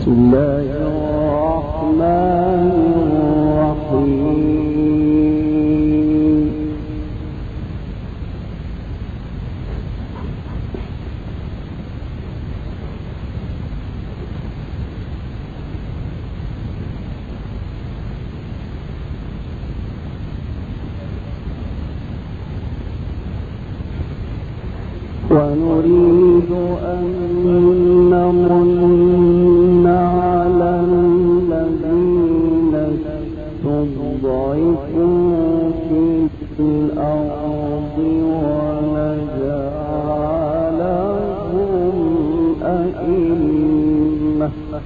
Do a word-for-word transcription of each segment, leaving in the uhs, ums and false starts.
بسم الله الرحمن الرحيم. ونريد أن نمن على الذين استضعفوا في الأرض ونجعلهم أئمة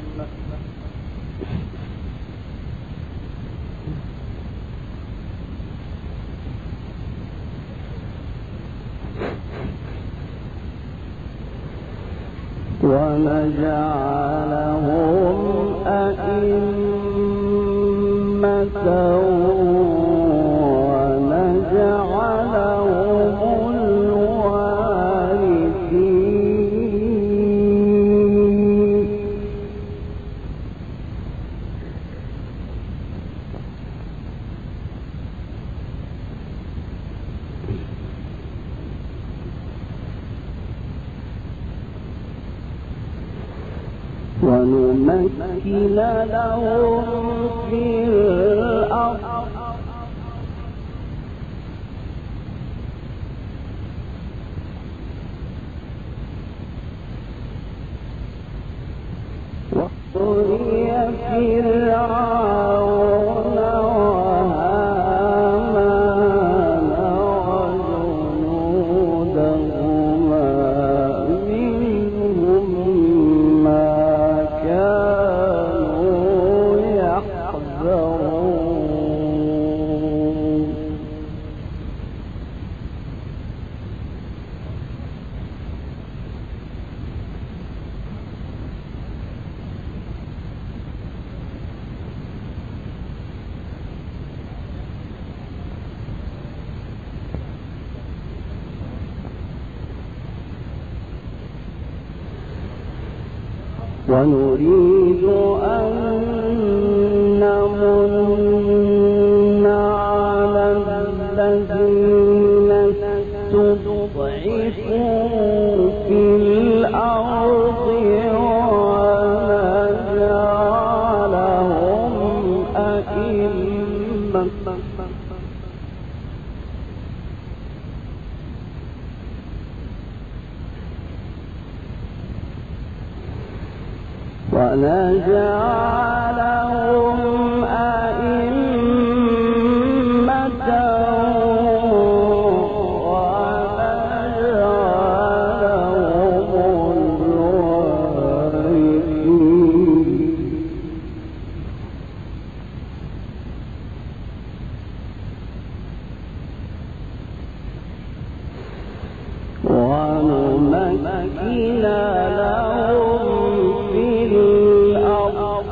ونجعلهم أئمة ونجعلهم الوارثين ونمكن لهم في الأرض ونري فرعون وهامان وجنودهما منهم ما كانوا يحذرون ونريد أن نمن على الذين استضعفوا في الأرض ونجعلهم أئمة ونجعلهم أئمة ونجعلهم الوارثين ونمكن لهم في الأرض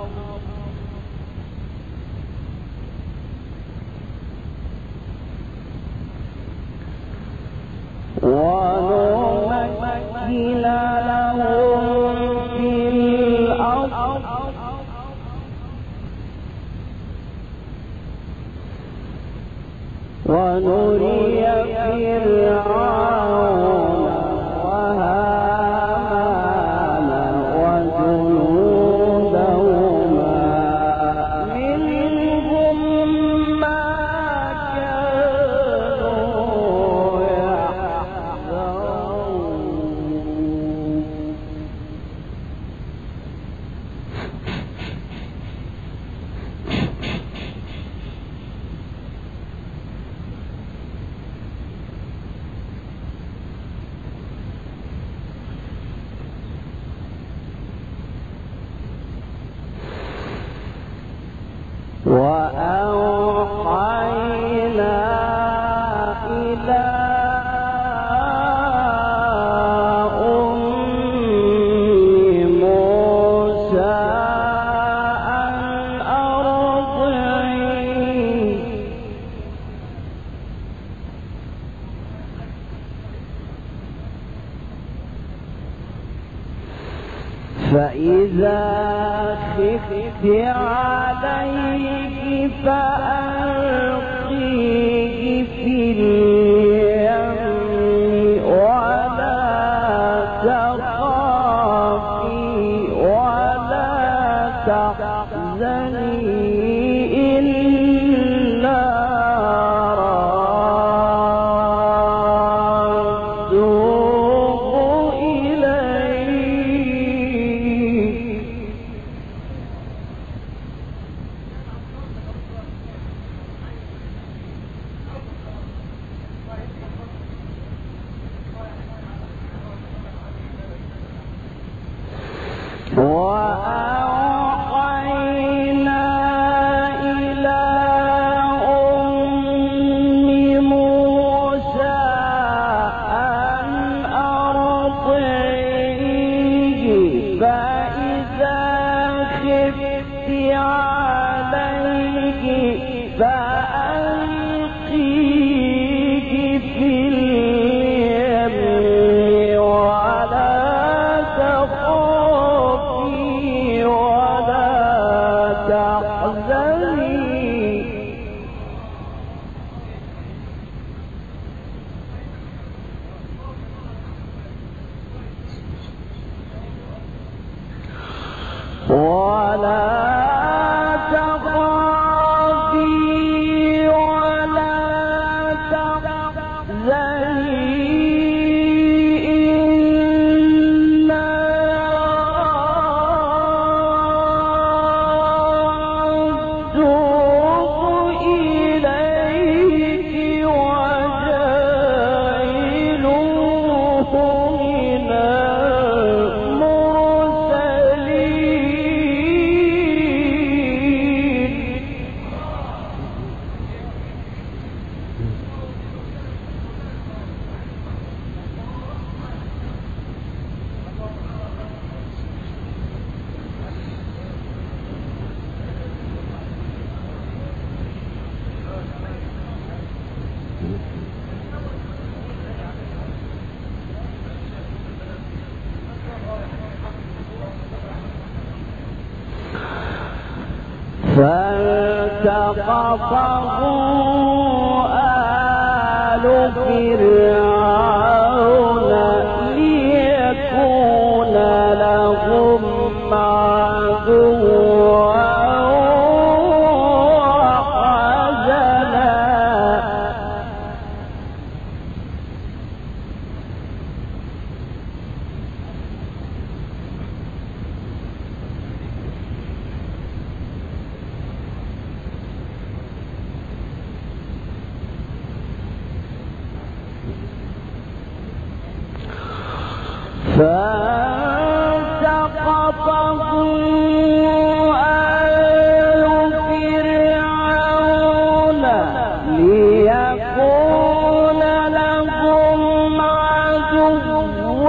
ونمكن لهم في الأرض ونري فرعون وهامان وجنودهما منهم ما كانوا يحذرون وأوحينا إلى أم موسى أن أرضعيه فإن فإذا خفت عليه فألقيه في اليم ولا تخافي ولا تحزني إلا رادوه إليه. وأوحينا إلى أم موسى أن أرضعيه فإذا خفت عليه فألقيه في اليم ولا تخافي ولا تحزني. ولا تخافي ولا تحزني إنا رادوه إليك وجاعلوه من فالتقطه آل فرعون ليكون لهم عدوا وحزنا. فالتقطه آل فرعون ليكون لهم عدوا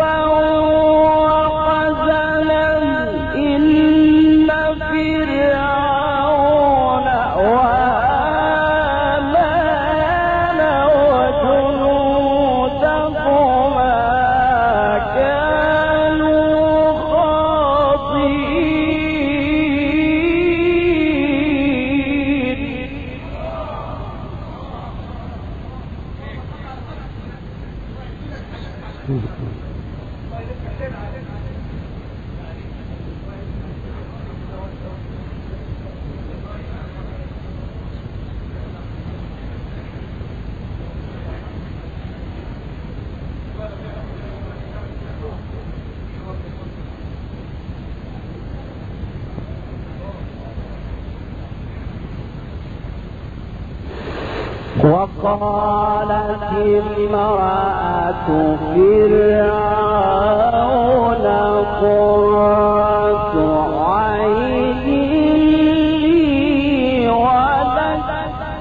وحزنا إن فرعون وهامان وجنودهما وقالت امرأة فرعون قرة عين لي ولك.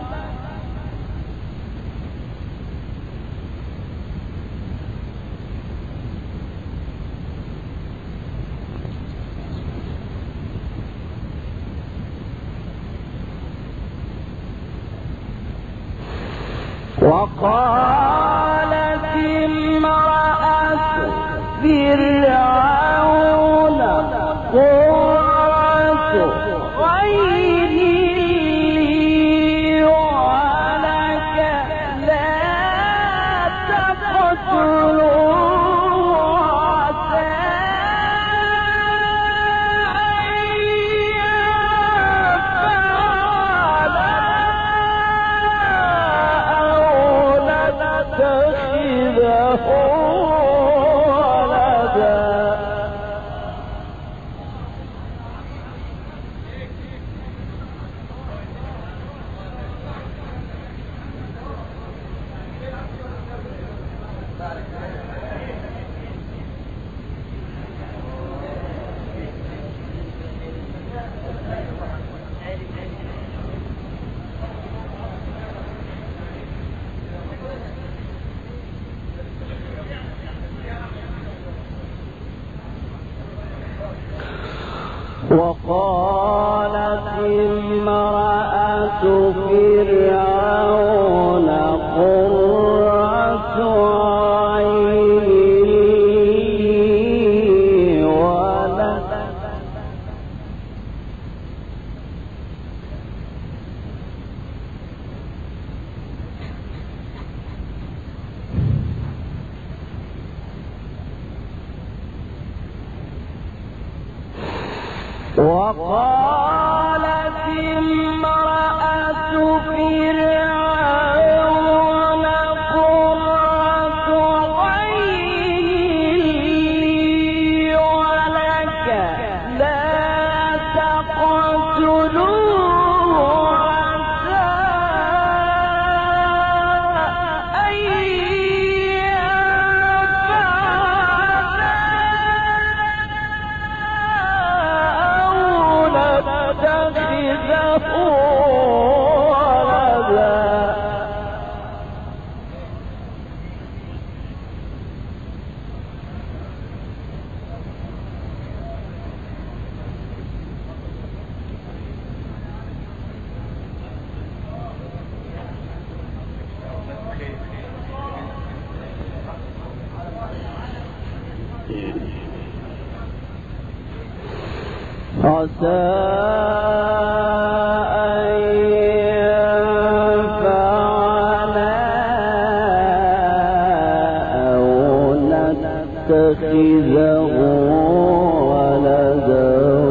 وقالت امرأة فرعون وقالت امرأة فرعون قرة عين لي ولك وقالت امرأة فرعون قرة عين لي ولك لا تقتلوه عسى أن عسى أن ينفعنا أو نتخذه ولدا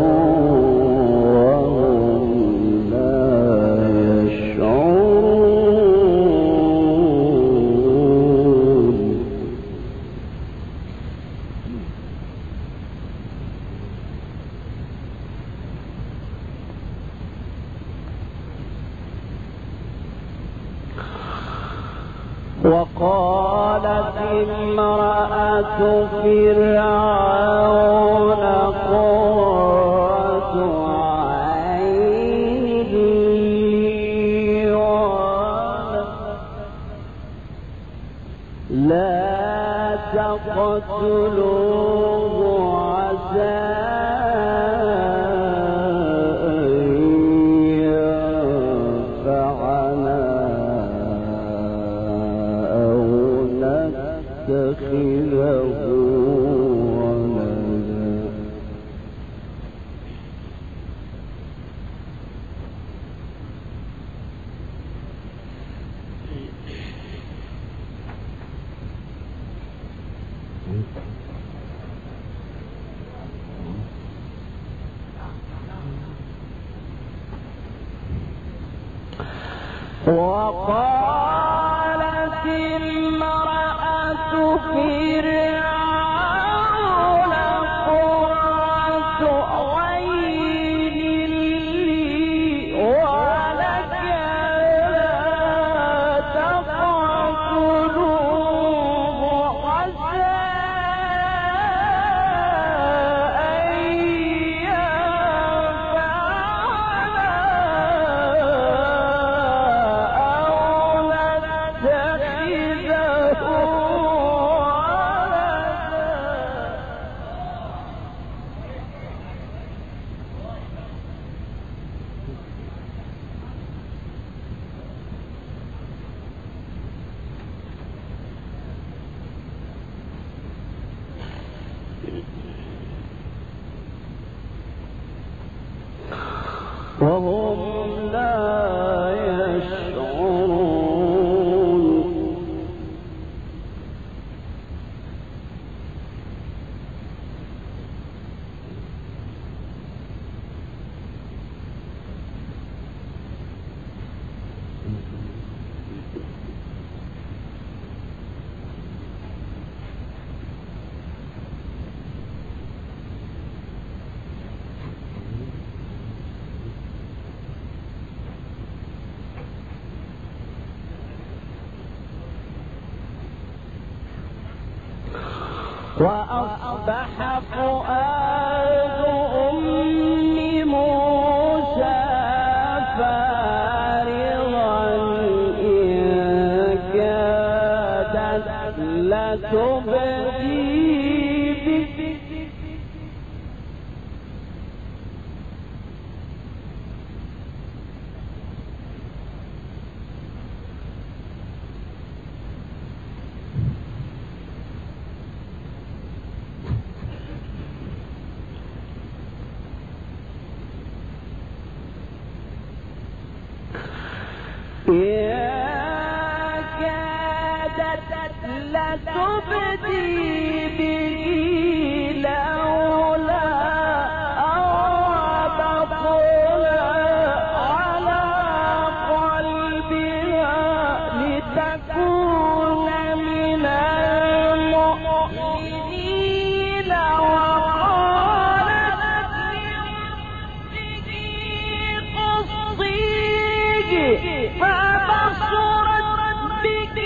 وهم لا يشعرون. وقالت امرأة فرعون قرة عين لي ولك لا تقتلوه عسى وقالت امرأة فرعون قرة عين لي ولك لا تقتلوه عسى أن ينفعنا أو وأصبح فؤاد أم موسى فارغا إن كادت لتبدي به لتبدي به لولا أربطنا على قلبها لتكون من المؤمنين وقالت لأخته قصيه فبصرت به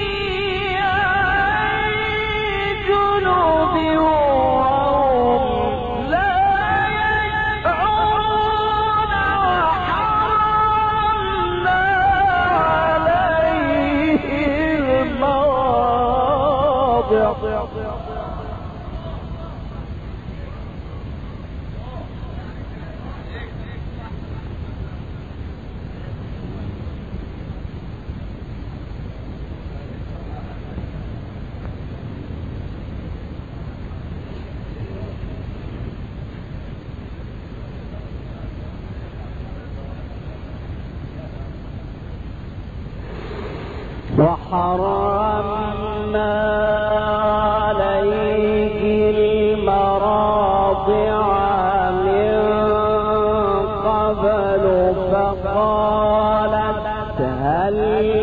وحرمنا عليه المراضع من قبل فقالت هل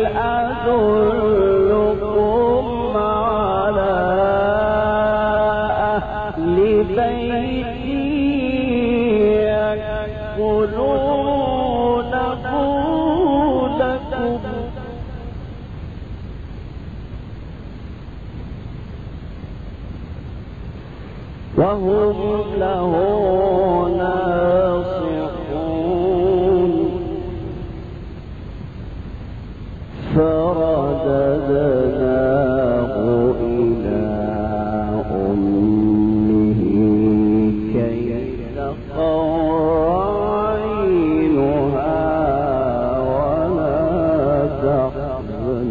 أدلكم على أهل بيت يكفلونه لكم وهم له ناصحون فرددناه إلى أمه كي تقر عينها ولا تحزن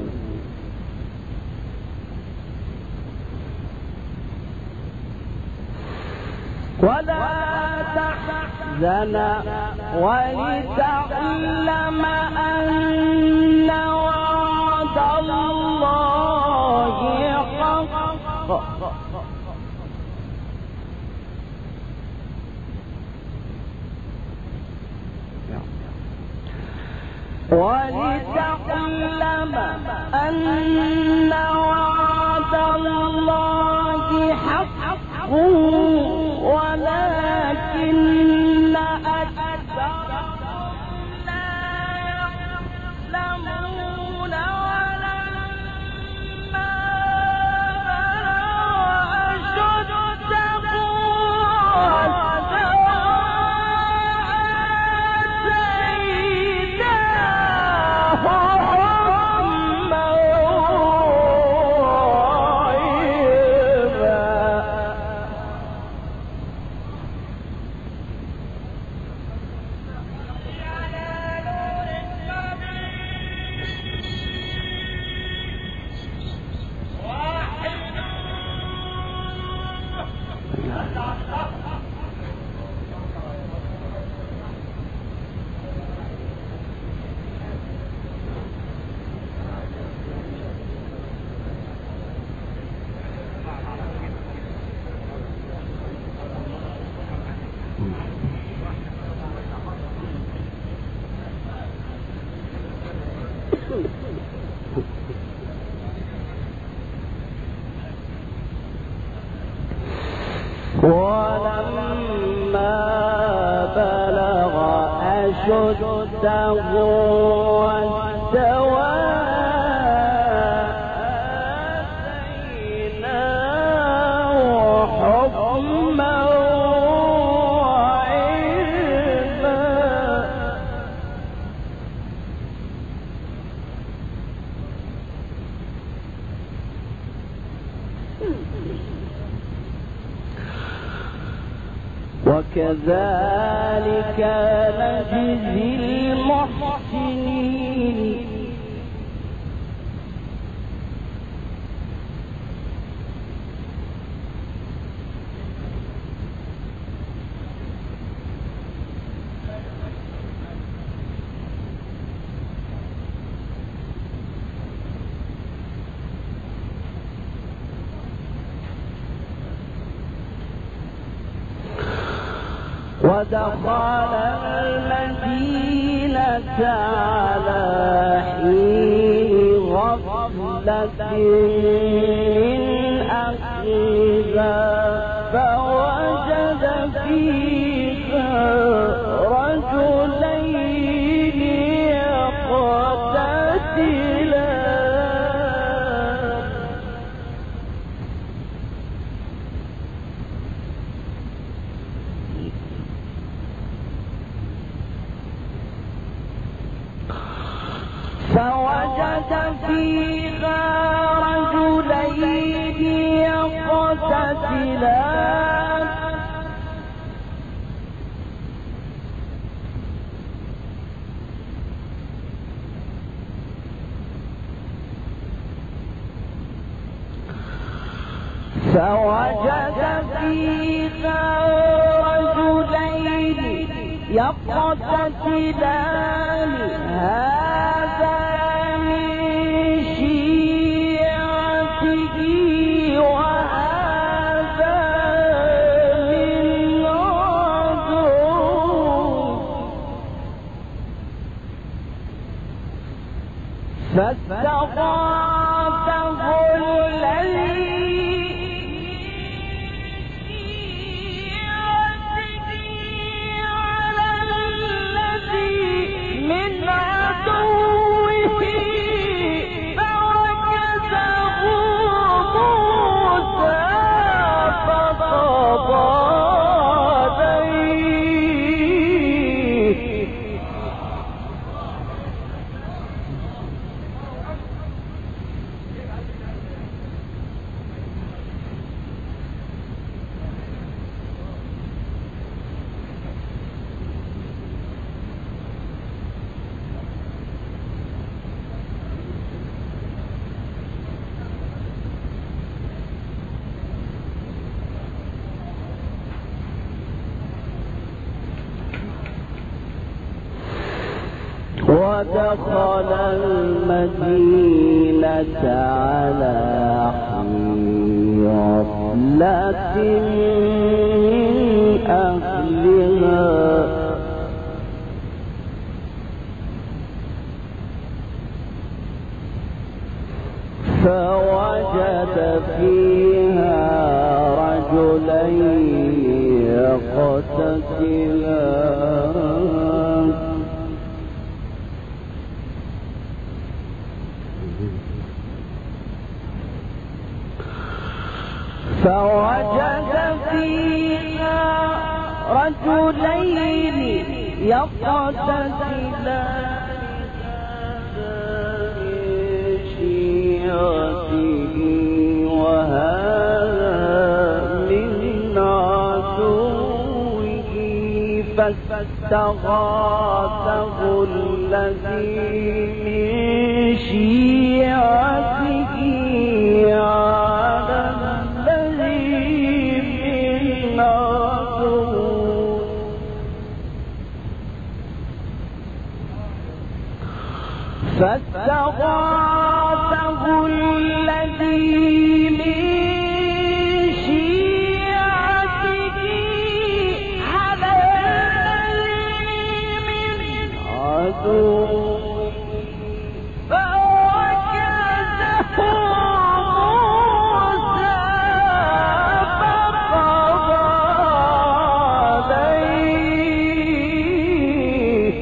ولا تحزن ولتعلم أن وعد الله حق ولتعلم أن وعد الله حق ولكن أكثرهم لا يعلمون ولما بلغ أشده آتيناه حكما ولما بلغ أشده واستوى آتيناه وكذلك نجزي المحسنين. ودخل المدينة على حين غفلة من أهلها فوجد فيها رجلين يقتتلان فوجد فيها رجلين يقتتلان فوجد فيها رجلين يقتتلان هذا من شيعته وهذا من عدوه فاستغاثه الذي ودخل المدينة على حين غفلة من أهلها فوجد فيها رجلين يقتتلان فوجد فيها رجلين يقتتلان شيعته وهذا من عدوه فاستغاثه الذي من شيعته على فاستغاثه الذي من شيعته على الذي من عدوه فوجده موسى فقضى عليه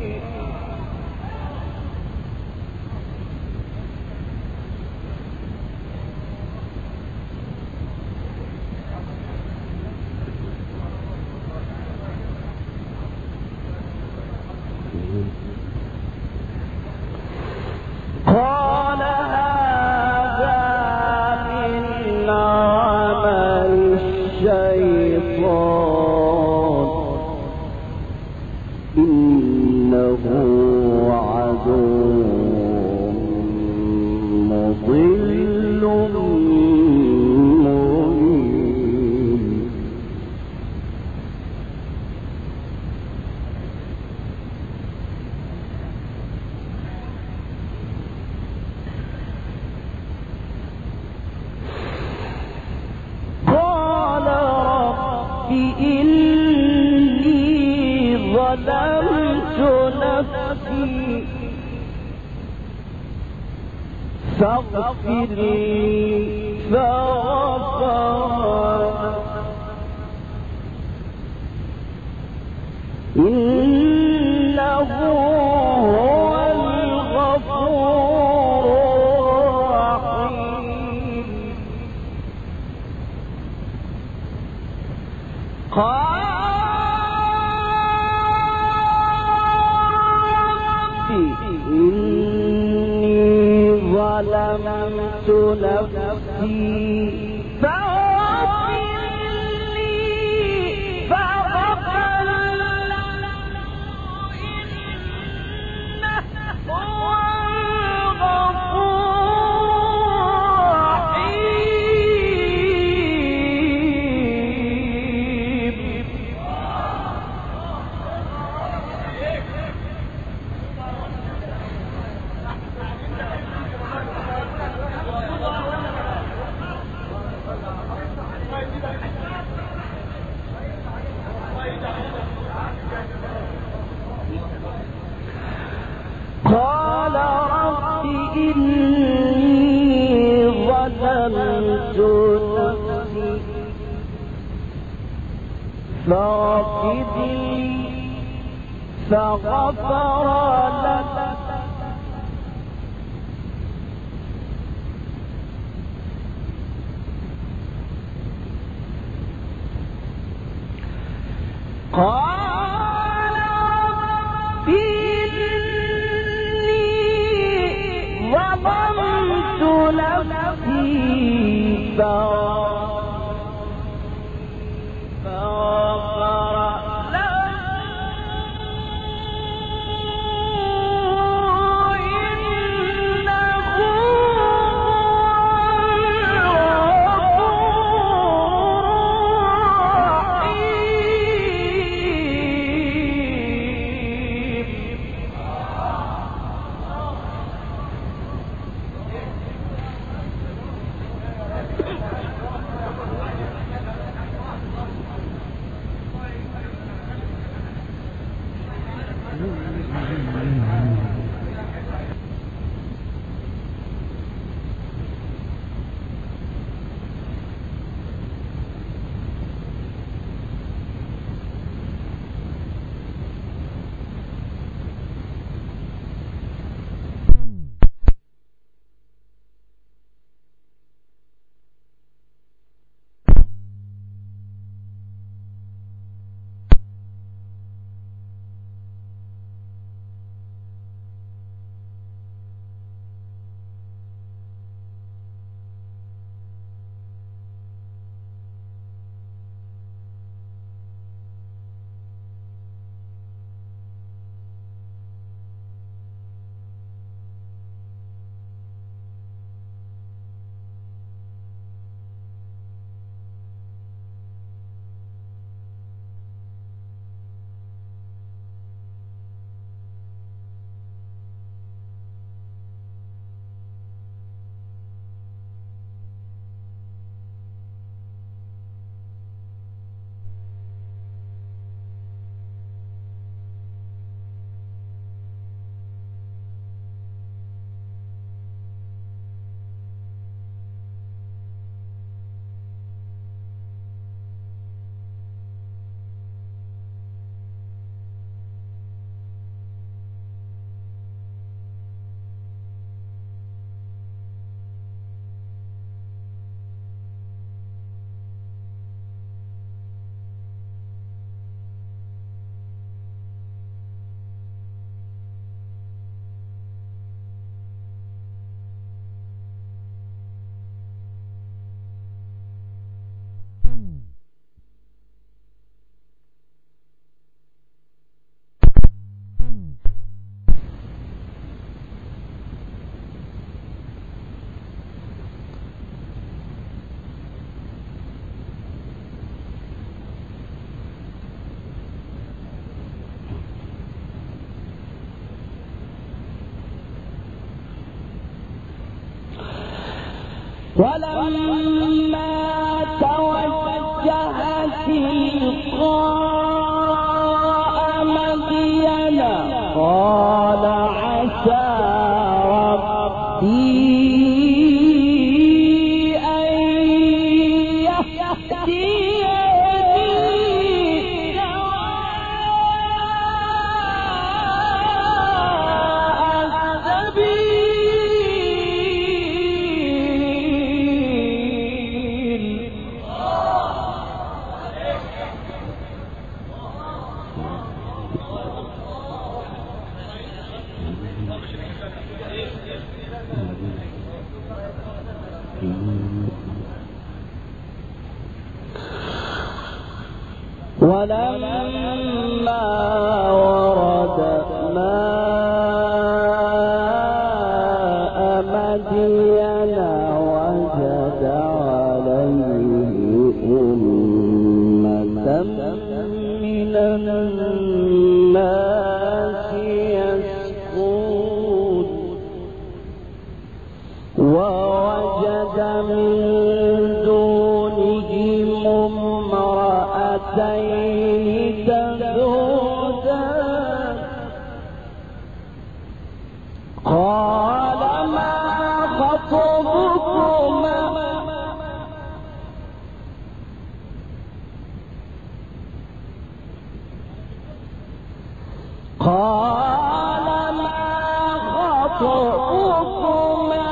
قال هذا من عمل الشيطان إنه عدو مضل مبين. قال رب إني ظلمت نفسي فاغفر لي فغفر إنه هو الغفور الرحيم. قال إني ظلمت نفسي فاغفر لي فغفر له إنه هو الغفور الرحيم. قال رب إني ظلمت نفسي فاغفر لي فغفر له قال رب إني ظلمت نفسي فغفر له إنه ولما توجه تلقاء مدين قال عسى ربي أن يهديني ولما ورد ماء مدين وجد عليه أمة من الناس يسقون ووجد من دونهم امرأتين تذودان قال ما خطبكما قال ما خطبكما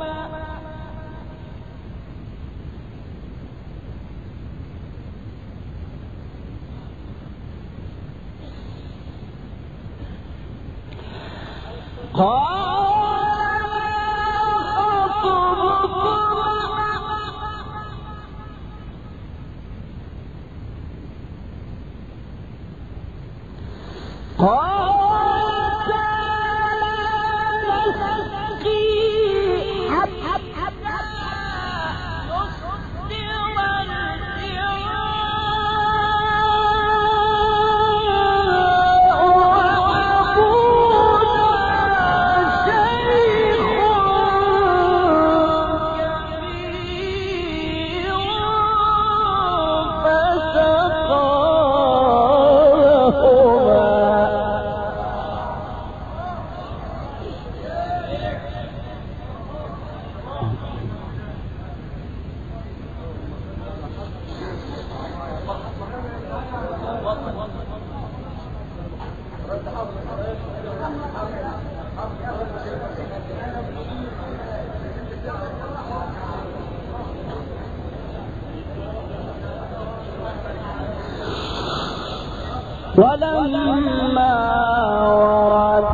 ولما ورد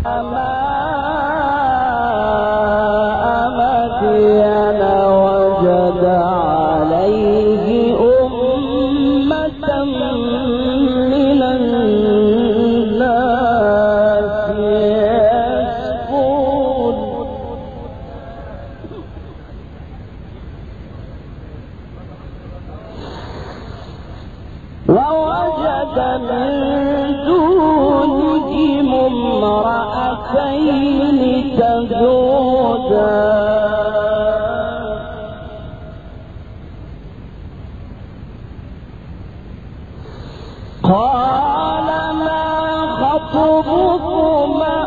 ماء مدين وجد عليه أمة من الناس يسقون ووجد من دونهم امرأتين تذودان قال ما خطبكما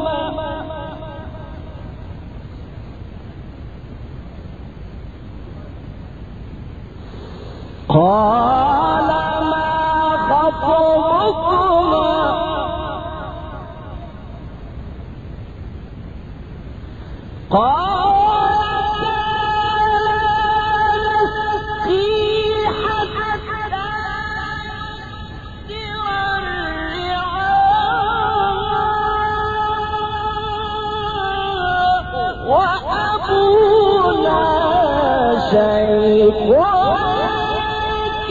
قال ما خطبكما قال لا نسقي حتى يصدر الرعاء وأبونا شيخ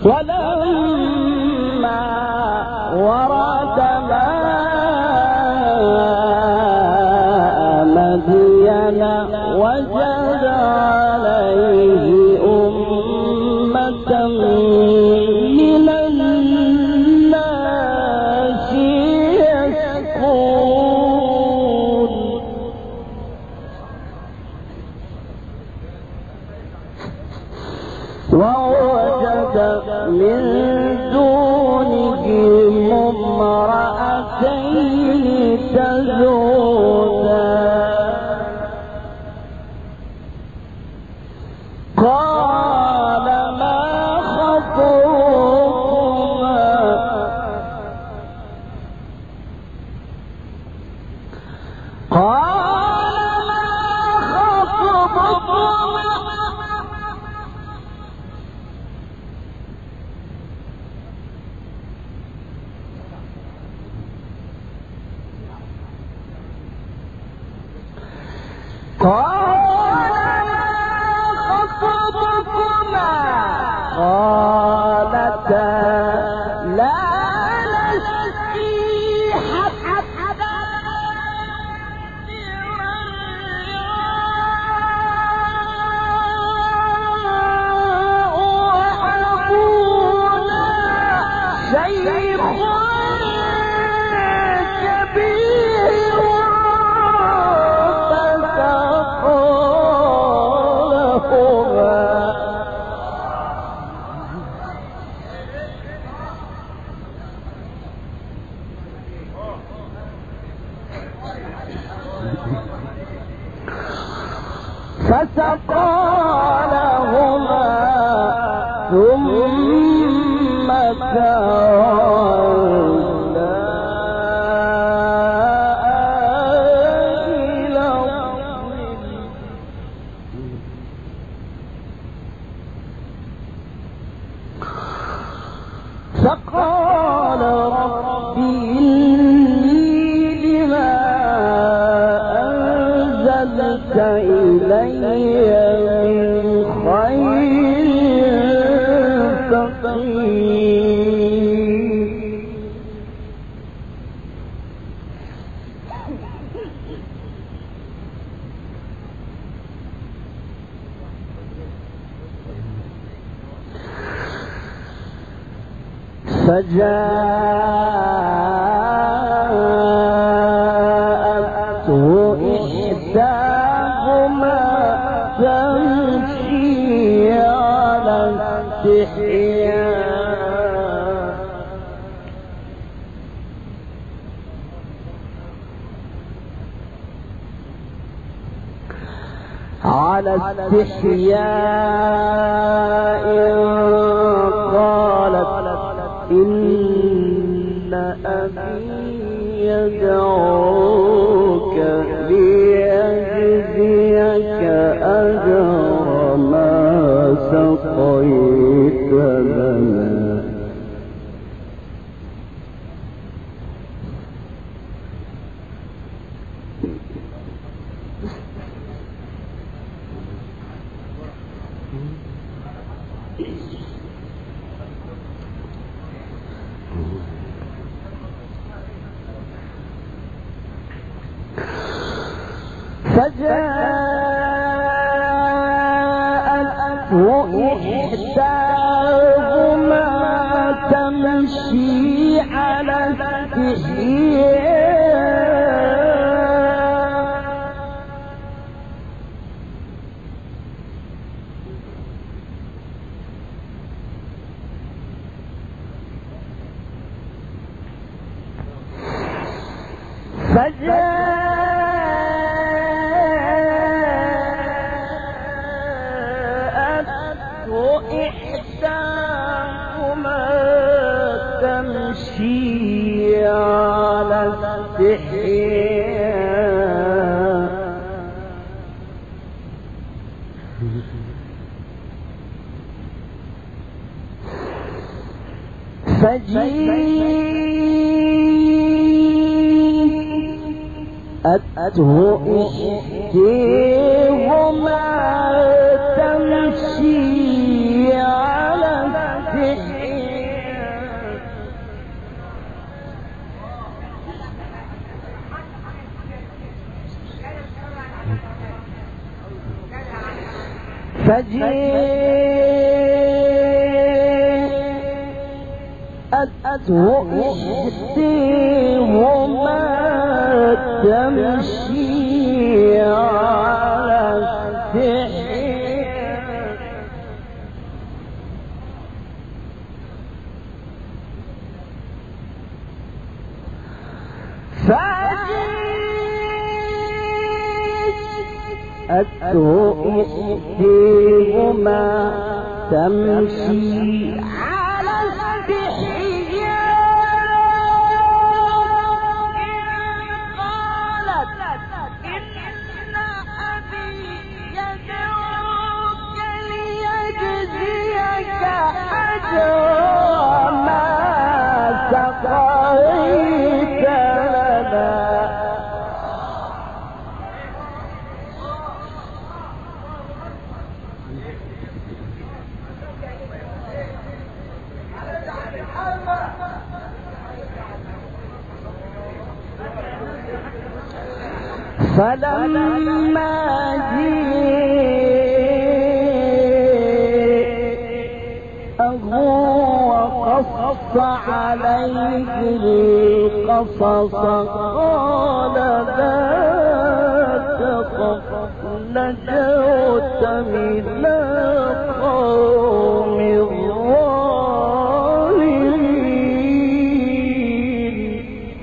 ولما ورد ماء مدين وجد عليه أمة من الناس يسقون ووجد من دونهم امرأتين تذودان قال ما خطبكما قال ما خطبكما قالتا لا نسقي حتى وأبونا شيخ كبير فسقى لهما ثم تولى إلى الظل فقال رب إني لما أنزلت إلي من خير فقير فجاءته إحداهما تمشي على استحياء على استحياء قالت إن أبي يدعوك ليجزيك أجر ما سقيت لنا فجاءته إحداهما تمشي على استحياء فجاءته إحداهما تمشي على استحياء فجاءته إحداهما تمشي على استحياء فجاءته إحداهما تمشي على استحياء فجاءته إحداهما تمشي على فلما جاءه وقص عليه القصص قال لا تخف نجوت من القوم الظالمين.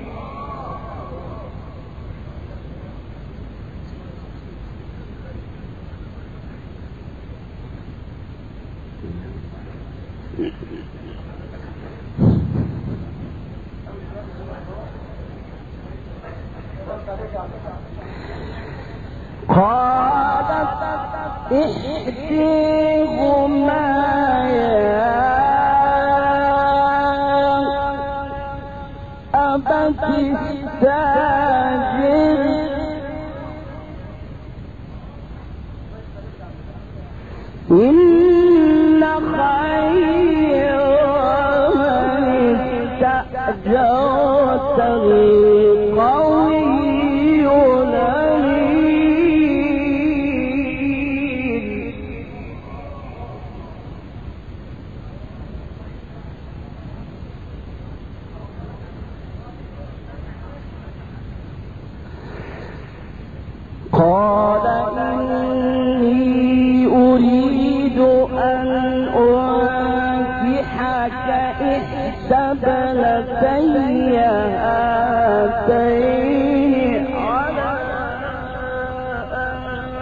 قالت إحداهما يا أبت استأجر إن خير من استأجرت القوي قال إني أريد أن أنكحك إحدى ابنتي هاتين على أن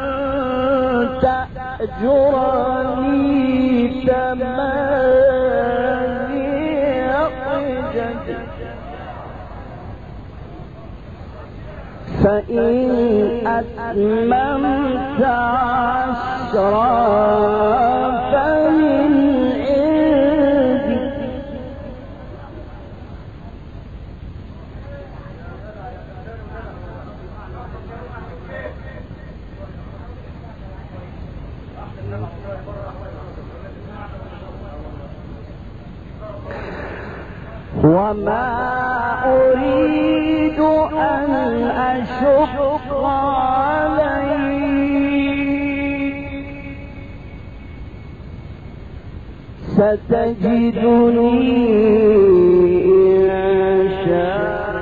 تأجرني ثماني حجج فإن أتممت عشرا فمن عندك وما أريد أن أشق عليك ستجدني إن شاء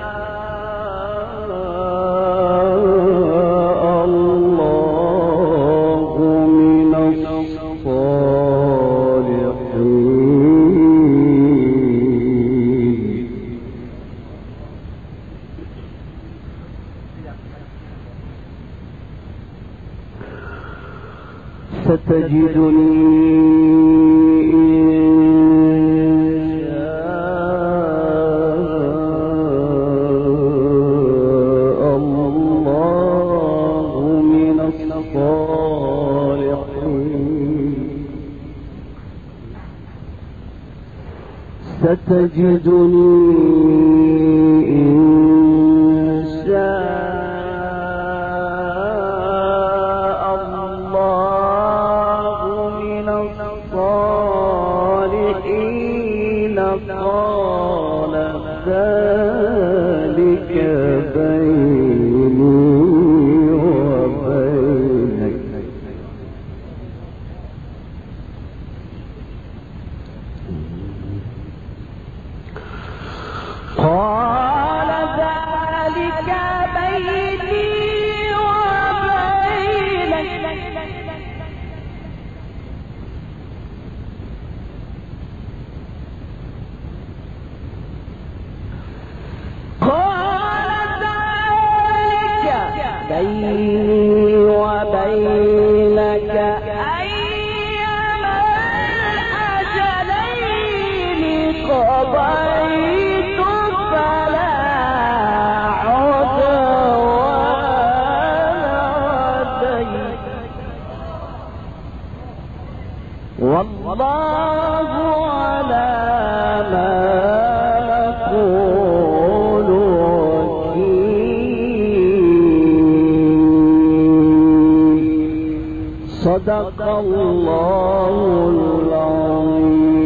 الله من الصالحين. ستجدني ستجدني إن شاء الله من الصالحين. قال ذلك بيني وبينك بيني وبينك أيما الأجلين قضيت فلا عدوان علي والله على ما نقول وكيل صدق الله العظيم.